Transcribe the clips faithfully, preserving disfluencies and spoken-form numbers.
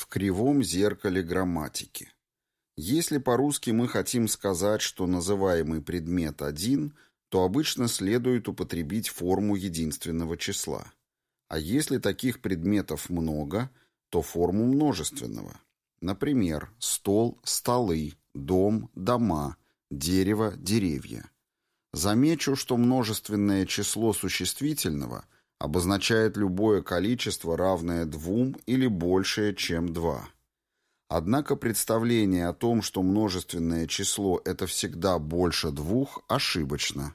в кривом зеркале грамматики. Если по-русски мы хотим сказать, что называемый предмет один, то обычно следует употребить форму единственного числа. А если таких предметов много, то форму множественного. Например, стол, столы, дом, дома, дерево, деревья. Замечу, что множественное число существительного обозначает любое количество, равное двум или большее, чем два. Однако представление о том, что множественное число – это всегда больше двух, ошибочно.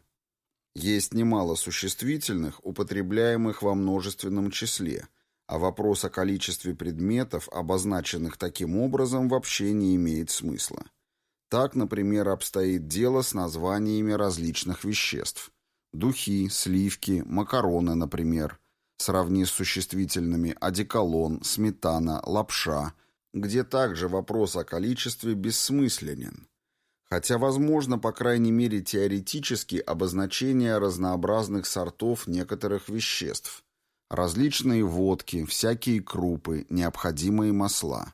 Есть немало существительных, употребляемых во множественном числе, а вопрос о количестве предметов, обозначенных таким образом, вообще не имеет смысла. Так, например, обстоит дело с названиями различных веществ. Духи, сливки, макароны, например. Сравни с существительными одеколон, сметана, лапша, где также вопрос о количестве бессмысленен. Хотя, возможно, по крайней мере теоретически, обозначение разнообразных сортов некоторых веществ. Различные водки, всякие крупы, необходимые масла.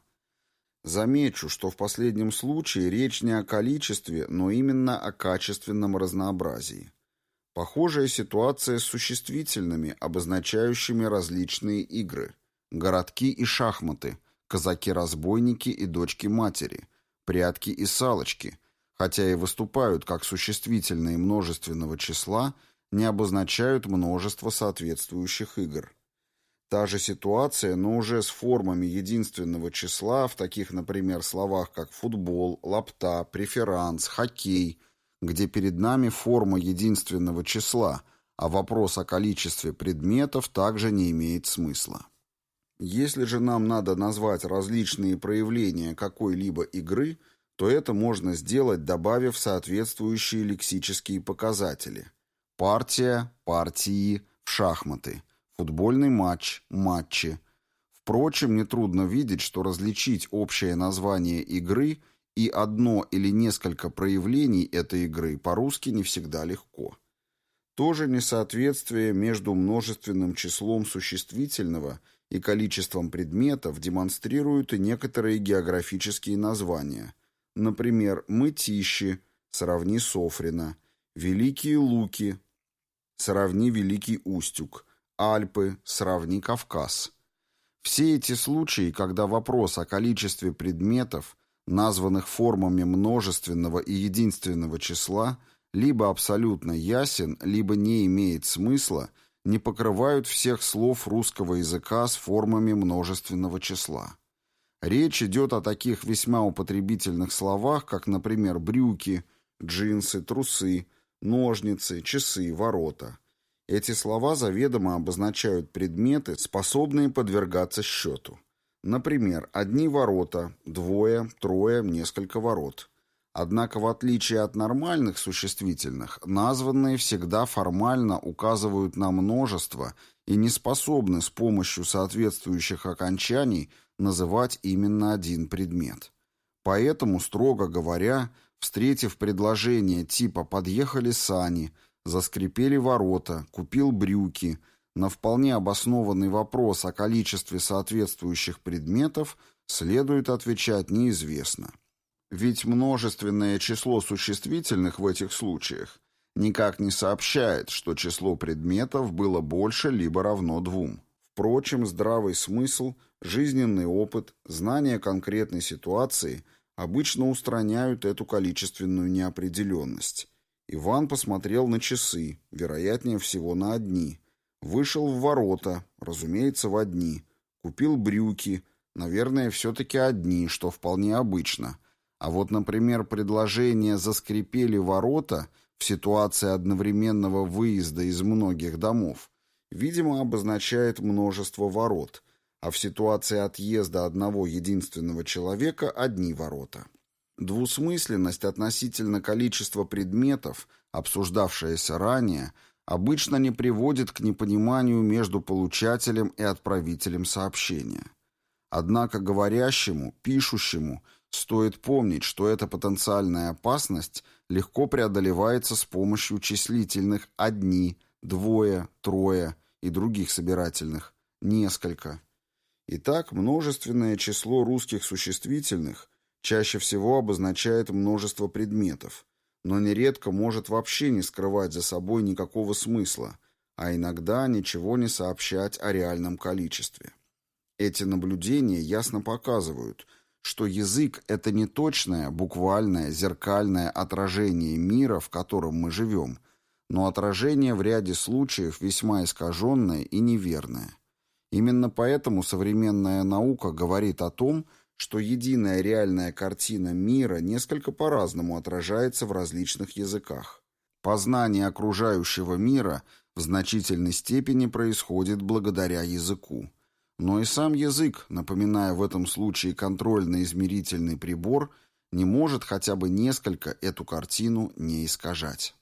Замечу, что в последнем случае речь не о количестве, но именно о качественном разнообразии. Похожая ситуация с существительными, обозначающими различные игры. Городки и шахматы, казаки-разбойники и дочки матери, прятки и салочки, хотя и выступают как существительные множественного числа, не обозначают множество соответствующих игр. Та же ситуация, но уже с формами единственного числа в таких, например, словах, как футбол, лапта, преферанс, хоккей, где перед нами форма единственного числа, а вопрос о количестве предметов также не имеет смысла. Если же нам надо назвать различные проявления какой-либо игры, то это можно сделать, добавив соответствующие лексические показатели. Партия, партии, в шахматы. Футбольный матч, матчи. Впрочем, нетрудно видеть, что различить общее название игры и одно или несколько проявлений этой игры по-русски не всегда легко. То же несоответствие между множественным числом существительного и количеством предметов демонстрируют и некоторые географические названия. Например, Мытищи, сравни Софрино, Великие Луки, сравни Великий Устюг, Альпы, сравни Кавказ. Все эти случаи, когда вопрос о количестве предметов, названных формами множественного и единственного числа, либо абсолютно ясен, либо не имеет смысла, не покрывают всех слов русского языка с формами множественного числа. Речь идет о таких весьма употребительных словах, как, например, брюки, джинсы, трусы, ножницы, часы, ворота. Эти слова заведомо обозначают предметы, способные подвергаться счету. Например, одни ворота, двое, трое, несколько ворот. Однако, в отличие от нормальных существительных, названные всегда формально указывают на множество и не способны с помощью соответствующих окончаний называть именно один предмет. Поэтому, строго говоря, встретив предложение типа «подъехали сани», «заскрипели ворота», «купил брюки», на вполне обоснованный вопрос о количестве соответствующих предметов следует отвечать неизвестно. Ведь множественное число существительных в этих случаях никак не сообщает, что число предметов было больше либо равно двум. Впрочем, здравый смысл, жизненный опыт, знание конкретной ситуации обычно устраняют эту количественную неопределенность. Иван посмотрел на часы, вероятнее всего на одни. Вышел в ворота, разумеется, в одни. Купил брюки, наверное, все-таки одни, что вполне обычно. А вот, например, предложение «заскрипели ворота» в ситуации одновременного выезда из многих домов, видимо, обозначает множество ворот, а в ситуации отъезда одного единственного человека – одни ворота. Двусмысленность относительно количества предметов, обсуждавшаяся ранее, обычно не приводит к непониманию между получателем и отправителем сообщения. Однако говорящему, пишущему стоит помнить, что эта потенциальная опасность легко преодолевается с помощью числительных «одни», «двое», «трое» и других собирательных «несколько». Итак, множественное число русских существительных чаще всего обозначает множество предметов, но нередко может вообще не скрывать за собой никакого смысла, а иногда ничего не сообщать о реальном количестве. Эти наблюдения ясно показывают, что язык – это не точное, буквальное, зеркальное отражение мира, в котором мы живем, но отражение в ряде случаев весьма искаженное и неверное. Именно поэтому современная наука говорит о том, что единая реальная картина мира несколько по-разному отражается в различных языках. Познание окружающего мира в значительной степени происходит благодаря языку. Но и сам язык, напоминая в этом случае контрольно-измерительный прибор, не может хотя бы несколько эту картину не искажать.